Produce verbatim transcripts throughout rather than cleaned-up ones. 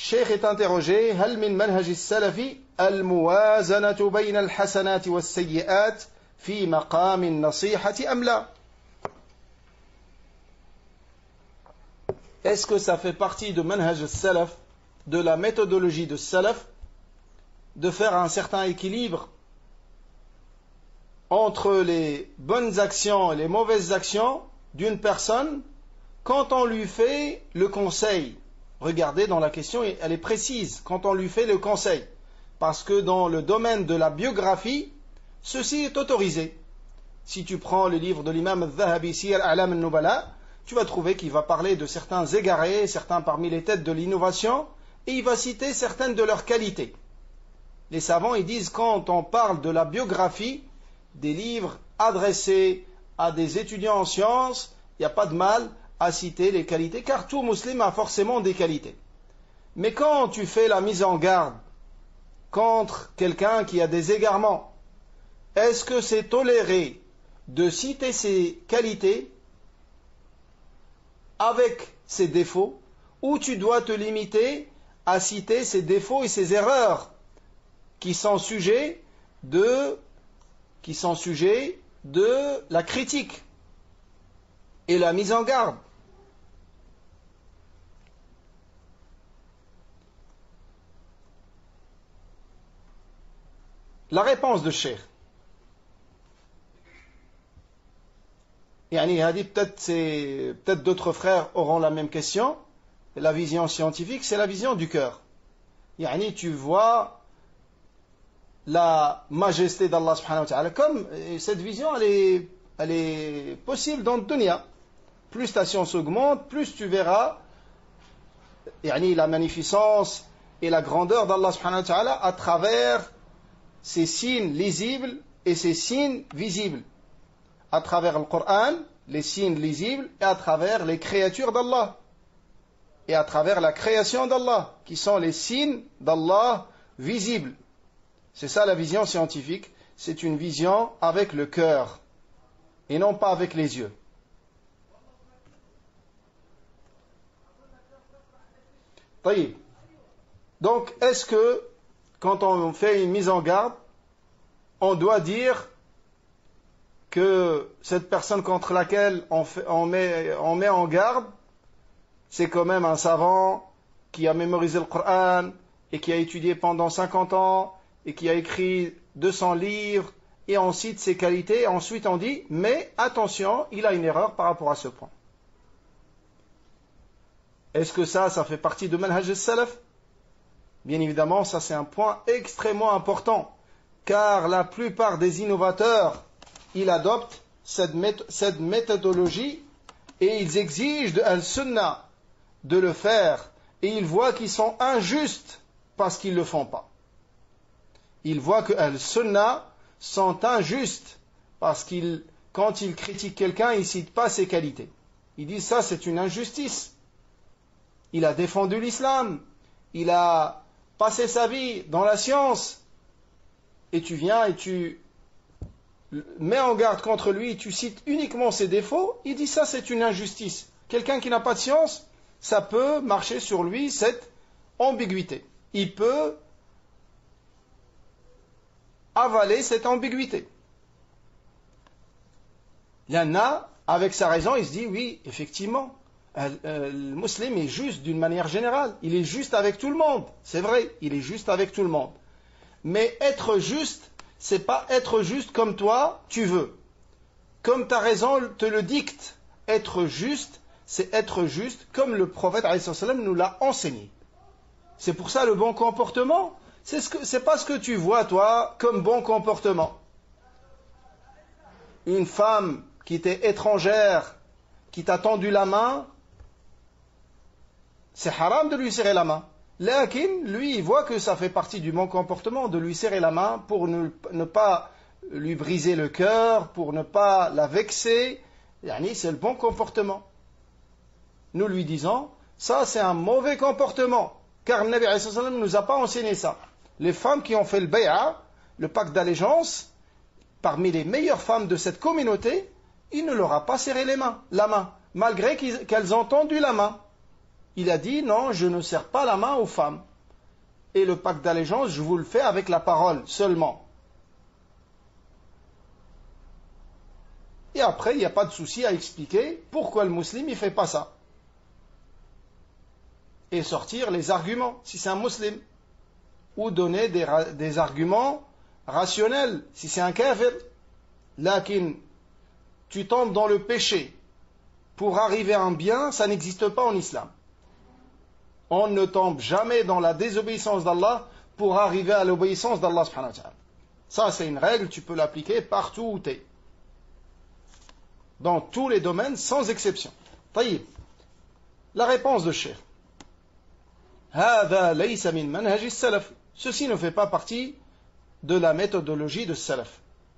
Cheikh est interrogé, هل من منهج السلف الموازنة بين الحسنات والسيئات في مقام النصيحة أم لا? Est-ce que ça fait partie de manhaj al-salaf, de la méthodologie de salaf, de faire un certain équilibre entre les bonnes actions et les mauvaises actions d'une personne quand on lui fait le conseil? Regardez, dans la question, elle est précise, quand on lui fait le conseil. Parce que dans le domaine de la biographie, ceci est autorisé. Si tu prends le livre de l'imam al-Zahabi, Siyar A'lam al-Nubala, tu vas trouver qu'il va parler de certains égarés, certains parmi les têtes de l'innovation, et il va citer certaines de leurs qualités. Les savants, ils disent, quand on parle de la biographie, des livres adressés à des étudiants en sciences, il n'y a pas de mal à citer les qualités, car tout musulman a forcément des qualités. Mais quand tu fais la mise en garde contre quelqu'un qui a des égarements, est-ce que c'est toléré de citer ses qualités avec ses défauts, ou tu dois te limiter à citer ses défauts et ses erreurs qui sont sujets de, qui sont sujets de la critique et la mise en garde? La réponse de Cheikh, yani, peut-être c'est, peut-être d'autres frères auront la même question. La vision scientifique, c'est la vision du cœur. Yani, tu vois la majesté d'Allah subhanahu wa ta'ala, comme cette vision, elle est, elle est possible dans le dunya. Plus ta science augmente, plus tu verras yani, la magnificence et la grandeur d'Allah subhanahu wa ta'ala à travers ces signes lisibles et ces signes visibles. À travers le Coran, les signes lisibles, et à travers les créatures d'Allah. Et à travers la création d'Allah, qui sont les signes d'Allah visibles. C'est ça la vision scientifique. C'est une vision avec le cœur, et non pas avec les yeux. طيب. Donc, est-ce que, quand on fait une mise en garde, on doit dire que cette personne contre laquelle on, fait, on, met, on met en garde, c'est quand même un savant qui a mémorisé le Coran et qui a étudié pendant cinquante ans et qui a écrit deux cents livres, et on cite ses qualités, et ensuite on dit, mais attention, il a une erreur par rapport à ce point. Est-ce que ça, ça fait partie de manhaj al-salaf? Bien évidemment, ça c'est un point extrêmement important, car la plupart des innovateurs, ils adoptent cette, méth- cette méthodologie, et ils exigent de al-sunnah de le faire, et ils voient qu'ils sont injustes parce qu'ils ne le font pas. Ils voient que al-sunnah sont injustes parce qu'ils, quand ils critiquent quelqu'un, ils ne citent pas ses qualités. Ils disent ça, c'est une injustice. Il a défendu l'islam, il a passé sa vie dans la science, et tu viens et tu mets en garde contre lui, tu cites uniquement ses défauts, il dit ça, c'est une injustice. Quelqu'un qui n'a pas de science, ça peut marcher sur lui cette ambiguïté. Il peut avaler cette ambiguïté. Il y en a, avec sa raison, il se dit, oui, effectivement, le musulman est juste d'une manière générale. Il est juste avec tout le monde. C'est vrai, il est juste avec tout le monde. Mais être juste, c'est pas être juste comme toi, tu veux. Comme ta raison te le dicte. Être juste, c'est être juste comme le prophète alayhi salam nous l'a enseigné. C'est pour ça le bon comportement. C'est ce que, c'est pas ce que tu vois, toi, comme bon comportement. Une femme qui était étrangère, qui t'a tendu la main, c'est haram de lui serrer la main. Lakin, lui, il voit que ça fait partie du bon comportement de lui serrer la main pour ne, ne pas lui briser le cœur, pour ne pas la vexer. Yani, c'est le bon comportement. Nous lui disons, ça c'est un mauvais comportement, car le Nabi alayhi salam ne nous a pas enseigné ça. Les femmes qui ont fait le bay'a, le pacte d'allégeance, parmi les meilleures femmes de cette communauté, il ne leur a pas serré les mains, la main, malgré qu'elles ont tendu la main. il a dit non, je ne serre pas la main aux femmes. Et le pacte d'allégeance, je vous le fais avec la parole seulement. Et après, il n'y a pas de souci à expliquer pourquoi le musulman ne fait pas ça. Et sortir les arguments, si c'est un musulman. Ou donner des, des arguments rationnels, si c'est un kafir. Lakin, tu tombes dans le péché pour arriver à un bien, ça n'existe pas en islam. On ne tombe jamais dans la désobéissance d'Allah pour arriver à l'obéissance d'Allah subhanahu wa ta'ala. Ça, c'est une règle, tu peux l'appliquer partout où tu es. Dans tous les domaines, sans exception. Taïb. La réponse de Cheikh. هذا ليس من منهج السلف. Ceci ne fait pas partie de la méthodologie de salaf.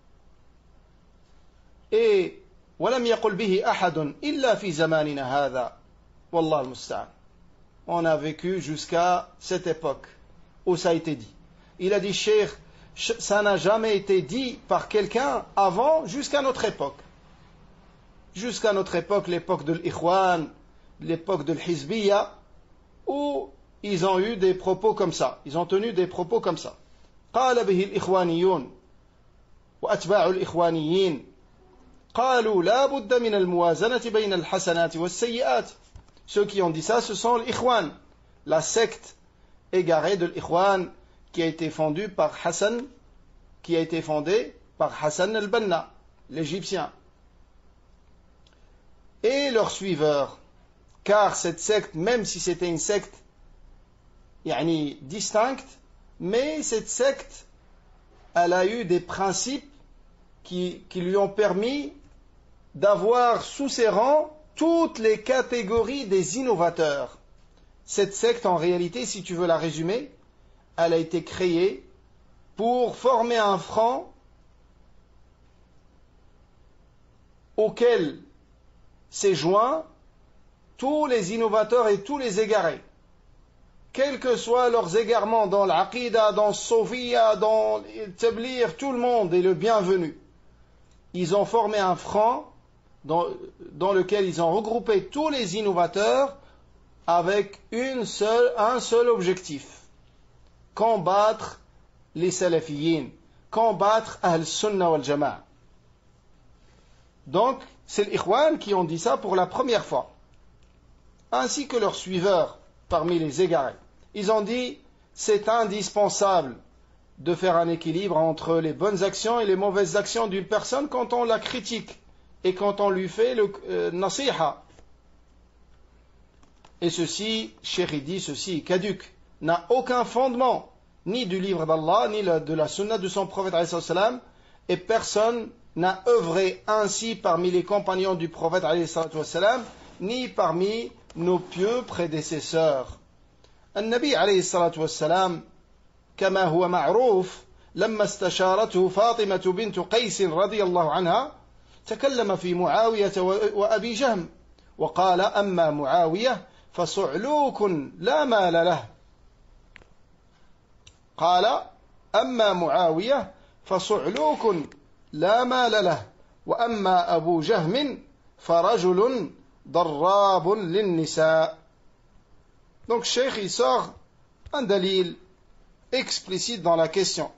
Et ولم يقل به أحد إلا في زماننا هذا والله المستعان. On a vécu jusqu'à cette époque où ça a été dit. Il a dit, Cheikh, ça n'a jamais été dit par quelqu'un avant, jusqu'à notre époque. Jusqu'à notre époque, l'époque de l'Ikhwan, l'époque de l'Hizbiyya, où ils ont eu des propos comme ça. Ils ont tenu des propos comme ça. قال به الإخوانيون وأتباع الإخوانيين قالوا لا بد من الموازنة بين الحسنات والسيئات. Ceux qui ont dit ça, ce sont l'Ikhwan, la secte égarée de l'Ikhwan qui a été fondue par Hassan, qui a été fondée par Hassan al-Banna, l'Égyptien. Et leurs suiveurs, car cette secte, même si c'était une secte yani, distincte, mais cette secte, elle a eu des principes qui, qui lui ont permis d'avoir sous ses rangs toutes les catégories des innovateurs. Cette secte, en réalité, si tu veux la résumer, elle a été créée pour former un front auquel s'est joint tous les innovateurs et tous les égarés. Quels que soient leurs égarements dans l'Aqidah, dans le Sofiya, dans le Tablir, tout le monde est le bienvenu. Ils ont formé un front dans, dans lequel ils ont regroupé tous les innovateurs avec une seule, un seul objectif. Combattre les salafiyin, combattre Ahl Sunnah wal Jama'a. Donc, c'est les Ikhwan qui ont dit ça pour la première fois, ainsi que leurs suiveurs parmi les égarés. Ils ont dit, c'est indispensable de faire un équilibre entre les bonnes actions et les mauvaises actions d'une personne quand on la critique et quand on lui fait le euh, nasiha. Et ceci, Cheikh dit, ceci, caduc, n'a aucun fondement, ni du livre d'Allah, ni de la sunna de son prophète, et personne n'a œuvré ainsi parmi les compagnons du prophète, ni parmi nos pieux prédécesseurs. النبي عليه الصلاة والسلام كما هو معروف لما استشارته فاطمة بنت قيس رضي الله عنها تكلم في معاوية وأبي جهم وقال أما معاوية فصعلوك لا مال له قال أما معاوية فصعلوك لا مال له وأما أبو جهم فرجل ضراب للنساء. Donc, Cheikh, il sort un dalil explicite dans la question.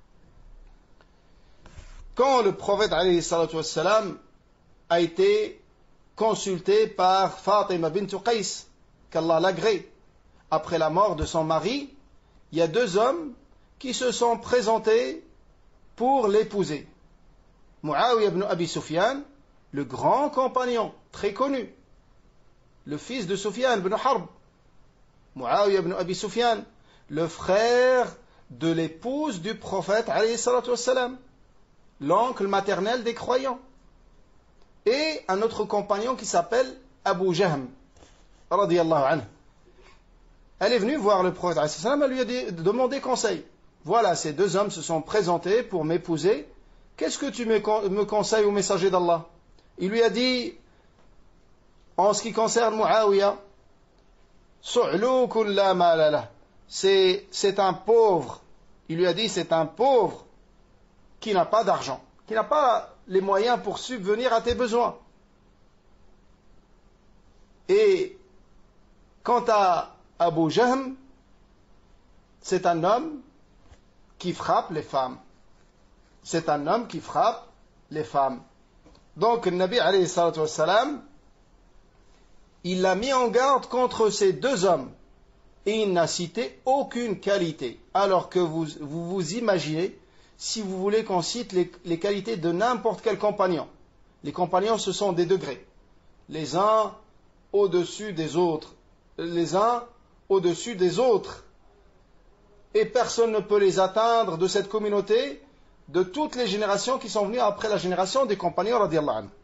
Quand le prophète alayhi salatu wassalam a été consulté par Fatima bint Qais, qu'Allah l'agrée, après la mort de son mari, il y a deux hommes qui se sont présentés pour l'épouser. Muawiyah ibn Abi Sufyan, le grand compagnon, très connu, le fils de Sufyan ibn Harb, Muawiyah ibn Abi Sufyan, le frère de l'épouse du prophète, alayhi salatu wassalam, l'oncle maternel des croyants, et un autre compagnon qui s'appelle Abu Jahm, radiyallahu anhu. Elle est venue voir le prophète, alayhi salatu wassalam, elle lui a demandé conseil. Voilà, ces deux hommes se sont présentés pour m'épouser. Qu'est-ce que tu me conseilles au messager d'Allah? Il lui a dit, en ce qui concerne Muawiyah, c'est, c'est un pauvre. Il lui a dit, c'est un pauvre qui n'a pas d'argent, qui n'a pas les moyens pour subvenir à tes besoins. Et Quant à Abu Jahm, c'est un homme qui frappe les femmes. C'est un homme qui frappe les femmes. Donc, le Nabi alayhi salatu wassalam, il l'a mis en garde contre ces deux hommes. Et il n'a cité aucune qualité. Alors que vous vous, vous imaginez, si vous voulez qu'on cite les, les qualités de n'importe quel compagnon. Les compagnons, ce sont des degrés. Les uns au-dessus des autres. Les uns au-dessus des autres. Et personne ne peut les atteindre de cette communauté, de toutes les générations qui sont venues après la génération des compagnons radiyallahu anhu.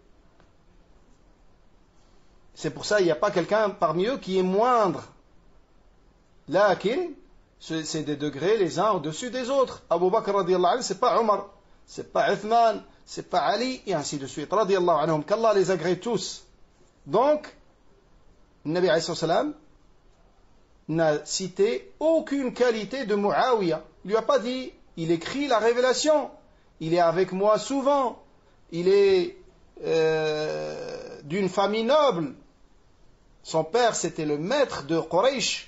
C'est pour ça qu'il n'y a pas quelqu'un parmi eux qui est moindre. Lakin, c'est des degrés les uns au-dessus des autres. Abu Bakr radiyallahu anhu, c'est pas Omar, c'est pas Uthman, c'est pas Ali, et ainsi de suite. Radiyallahu anhum, qu'Allah les agrée tous. Donc, le Nabi alayhi salam n'a cité aucune qualité de Muawiyah. Il lui a pas dit, il écrit la révélation, il est avec moi souvent, il est euh, d'une famille noble. Son père, c'était le maître de Quraysh.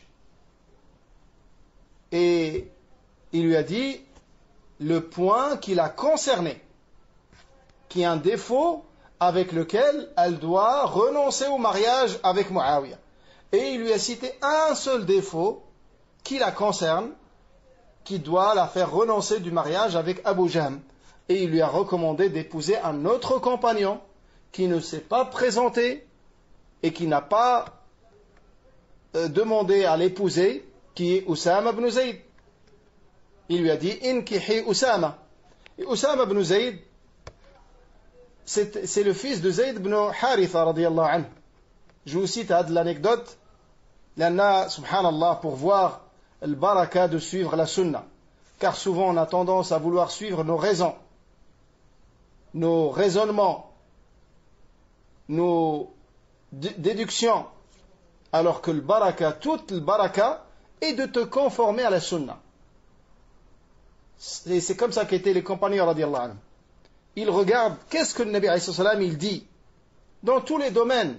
Et il lui a dit le point qui l'a concerné, qui est un défaut avec lequel elle doit renoncer au mariage avec Muawiyah. Et il lui a cité un seul défaut qui la concerne, qui doit la faire renoncer du mariage avec Abu Jahm. Et il lui a recommandé d'épouser un autre compagnon qui ne s'est pas présenté et qui n'a pas euh, demandé à l'épouser, qui est Usama ibn Zayd. Il lui a dit Inkihi Usama. Et Usama ibn Zayd, c'est le fils de Zayd ibn Haritha radiyallahu anhu. Je vous cite de l'anecdote, l'anna, subhanallah, pour voir le baraka de suivre la sunna. Car souvent on a tendance à vouloir suivre nos raisons, nos raisonnements, nos déductions, alors que le baraka, toute le baraka, est de te conformer à la sunna. C'est comme ça qu'étaient les compagnons radiyallahu anhu. Ils regardent qu'est-ce que le Nabi alayhi salam il dit dans tous les domaines.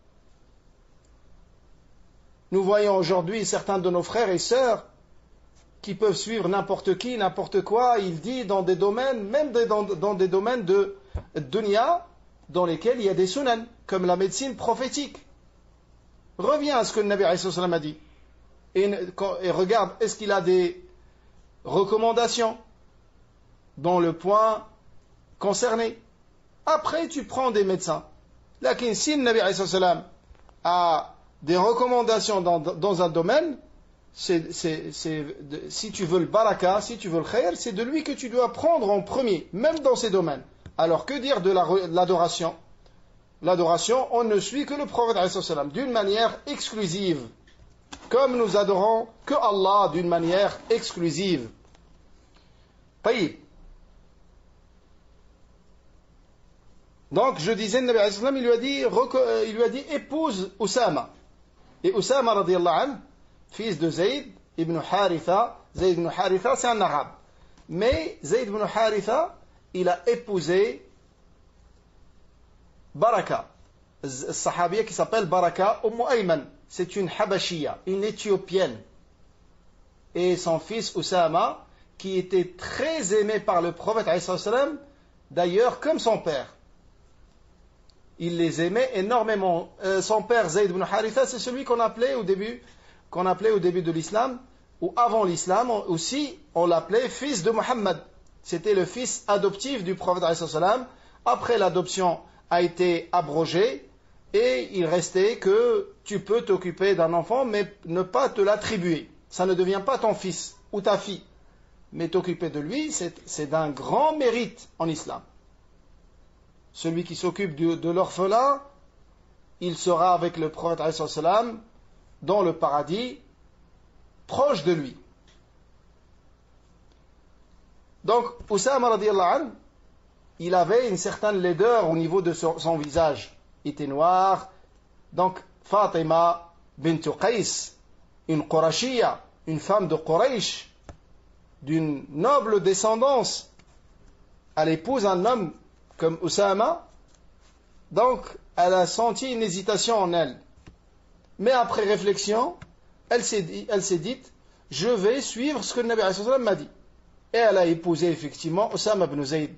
Nous voyons aujourd'hui certains de nos frères et sœurs qui peuvent suivre n'importe qui, n'importe quoi. Il dit dans des domaines, même dans, dans des domaines de dunya, dans lesquels il y a des sunan, comme la médecine prophétique. Reviens à ce que le Nabi alayhi salam a dit. Et, et regarde, est-ce qu'il a des recommandations dans le point concerné. Après, tu prends des médecins. Lakin, si le Nabi alayhi salam a des recommandations dans, dans un domaine, c'est, c'est, c'est, si tu veux le baraka, si tu veux le khair, c'est de lui que tu dois prendre en premier, même dans ces domaines. Alors, que dire de l'adoration? L'adoration, on ne suit que le prophète alayhi salam d'une manière exclusive, comme nous adorons que Allah d'une manière exclusive. Taïb. Donc, je disais, le Nabi alayhi salam, il lui a dit, il lui a dit, épouse Usama. Et Usama, radiyallahu anhu, fils de Zayd ibn Haritha, Zayd ibn Haritha, c'est un arabe. Mais Zayd ibn Haritha, il a épousé Baraka, un sahabiya qui s'appelle Baraka Umm Ayman. C'est une Habashia, une Éthiopienne. Et son fils Usama, qui était très aimé par le prophète, d'ailleurs comme son père. Il les aimait énormément. Euh, son père Zayd ibn Haritha, c'est celui qu'on appelait au début, qu'on appelait au début de l'islam, ou avant l'islam aussi, on l'appelait fils de Muhammad. C'était le fils adoptif du prophète. Après l'adoption a été abrogée, et il restait que tu peux t'occuper d'un enfant, mais ne pas te l'attribuer. Ça ne devient pas ton fils ou ta fille. Mais t'occuper de lui, c'est d'un grand mérite en islam. Celui qui s'occupe de, de l'orphelin, il sera avec le prophète dans le paradis, proche de lui. Donc, Usama radiyallahu anhu, il avait une certaine laideur au niveau de son, son visage. Il était noir. Donc, Fatima bint Qais, une Qurashia, une femme de Quraysh, d'une noble descendance, elle épouse un homme comme Usama. Donc, elle a senti une hésitation en elle. Mais après réflexion, elle s'est dit, elle s'est dite, je vais suivre ce que le Nabi alayhi salam m'a dit. Et elle a épousé effectivement Osama ibn Zayd.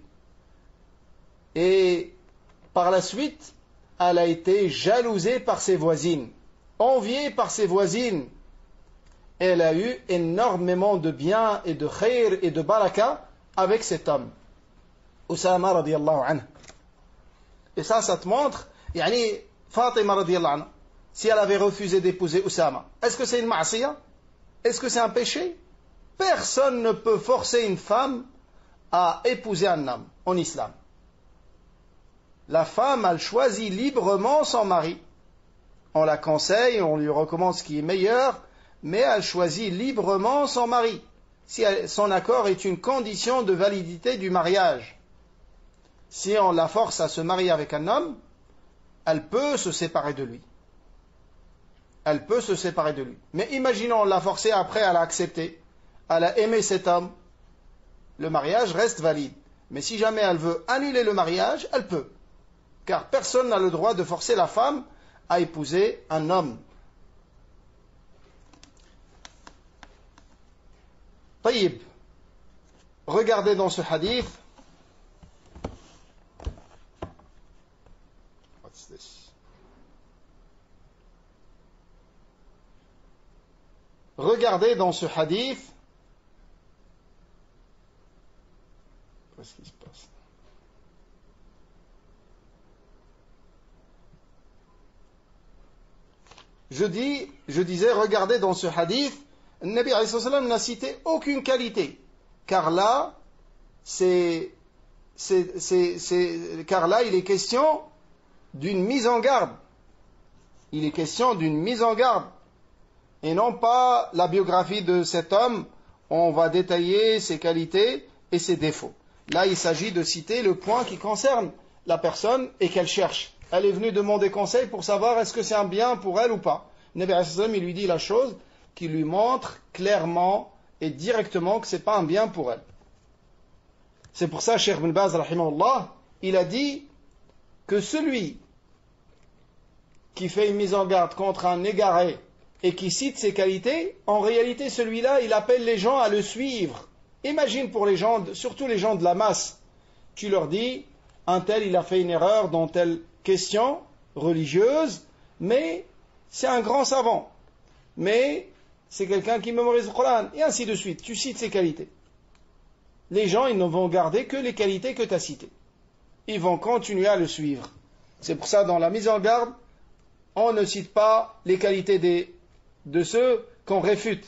Et par la suite, elle a été jalousée par ses voisines, enviée par ses voisines. Et elle a eu énormément de biens et de khair et de baraka avec cet homme, Osama radiyallahu anhu. Et ça, ça te montre, yani Fatima radiyallahu anha, si elle avait refusé d'épouser Osama, est-ce que c'est une ma'asiya? Est-ce que c'est un péché? Personne ne peut forcer une femme à épouser un homme en islam. La femme, elle choisit librement son mari. On la conseille, on lui recommande ce qui est meilleur, mais elle choisit librement son mari. Si elle, son accord est une condition de validité du mariage. Si on la force à se marier avec un homme, elle peut se séparer de lui. Elle peut se séparer de lui. Mais imaginons, on l'a forcée, après elle a accepté, elle a aimé cet homme, le mariage reste valide. Mais si jamais elle veut annuler le mariage, elle peut. Car personne n'a le droit de forcer la femme à épouser un homme. Taïb, regardez dans ce hadith. What's this? Regardez dans ce hadith. Qu'est-ce qui se passe? Je dis, je disais, regardez dans ce hadith, le Nabi alayhi salam n'a cité aucune qualité, car là, c'est, c'est, c'est, c'est, car là, il est question d'une mise en garde. Il est question d'une mise en garde, et non pas la biographie de cet homme. On va détailler ses qualités et ses défauts. Là, il s'agit de citer le point qui concerne la personne et qu'elle cherche. Elle est venue demander conseil pour savoir est-ce que c'est un bien pour elle ou pas. Le Nabi alayhi salam, il lui dit la chose qui lui montre clairement et directement que ce n'est pas un bien pour elle. C'est pour ça, Cheikh Ibn Baz, rahimahullah, il a dit que celui qui fait une mise en garde contre un égaré et qui cite ses qualités, en réalité, celui-là, il appelle les gens à le suivre. Imagine pour les gens, surtout les gens de la masse, tu leur dis, un tel, il a fait une erreur dans telle question religieuse, mais c'est un grand savant, mais c'est quelqu'un qui mémorise le Coran, et ainsi de suite. Tu cites ses qualités. Les gens, ils ne vont garder que les qualités que tu as citées. Ils vont continuer à le suivre. C'est pour ça, dans la mise en garde, on ne cite pas les qualités des, de ceux qu'on réfute.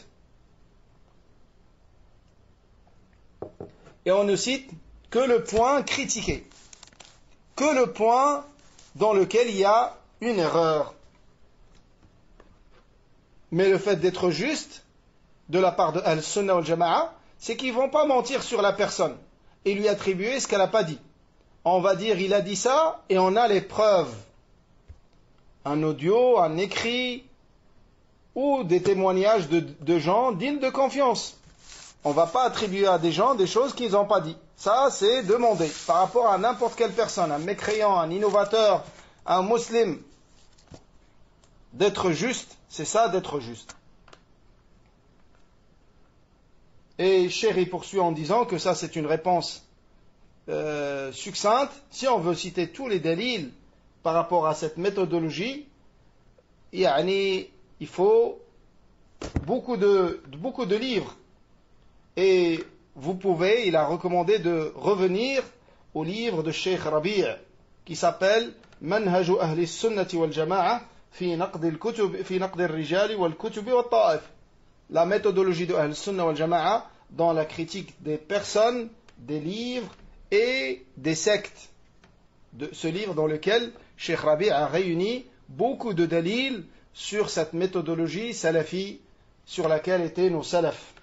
Et on ne cite que le point critiqué, que le point dans lequel il y a une erreur. Mais le fait d'être juste de la part de Al-Sunnah wal-Jama'a, c'est qu'ils ne vont pas mentir sur la personne et lui attribuer ce qu'elle n'a pas dit. On va dire il a dit ça et on a les preuves. Un audio, un écrit ou des témoignages de, de gens dignes de confiance. On ne va pas attribuer à des gens des choses qu'ils n'ont pas dit. Ça, c'est demandé par rapport à n'importe quelle personne, un mécréant, un innovateur, un musulman. D'être juste, c'est ça d'être juste. Et Chéri poursuit en disant que ça c'est une réponse euh, succincte. Si on veut citer tous les délils par rapport à cette méthodologie, yani, il faut beaucoup de, beaucoup de livres. Et vous pouvez, il a recommandé de revenir au livre de Cheikh Rabi' qui s'appelle Manhaju Ahli Sunnati wal Jama'a fi naqd al-kutub fi naqd al-rijal wal kutub wal ta'if. La méthodologie de Ahl Sunnah wal Jama'a dans la critique des personnes, des livres et des sectes. De ce livre dans lequel Cheikh Rabi' a réuni beaucoup de dalils sur cette méthodologie salafi sur laquelle étaient nos salafs.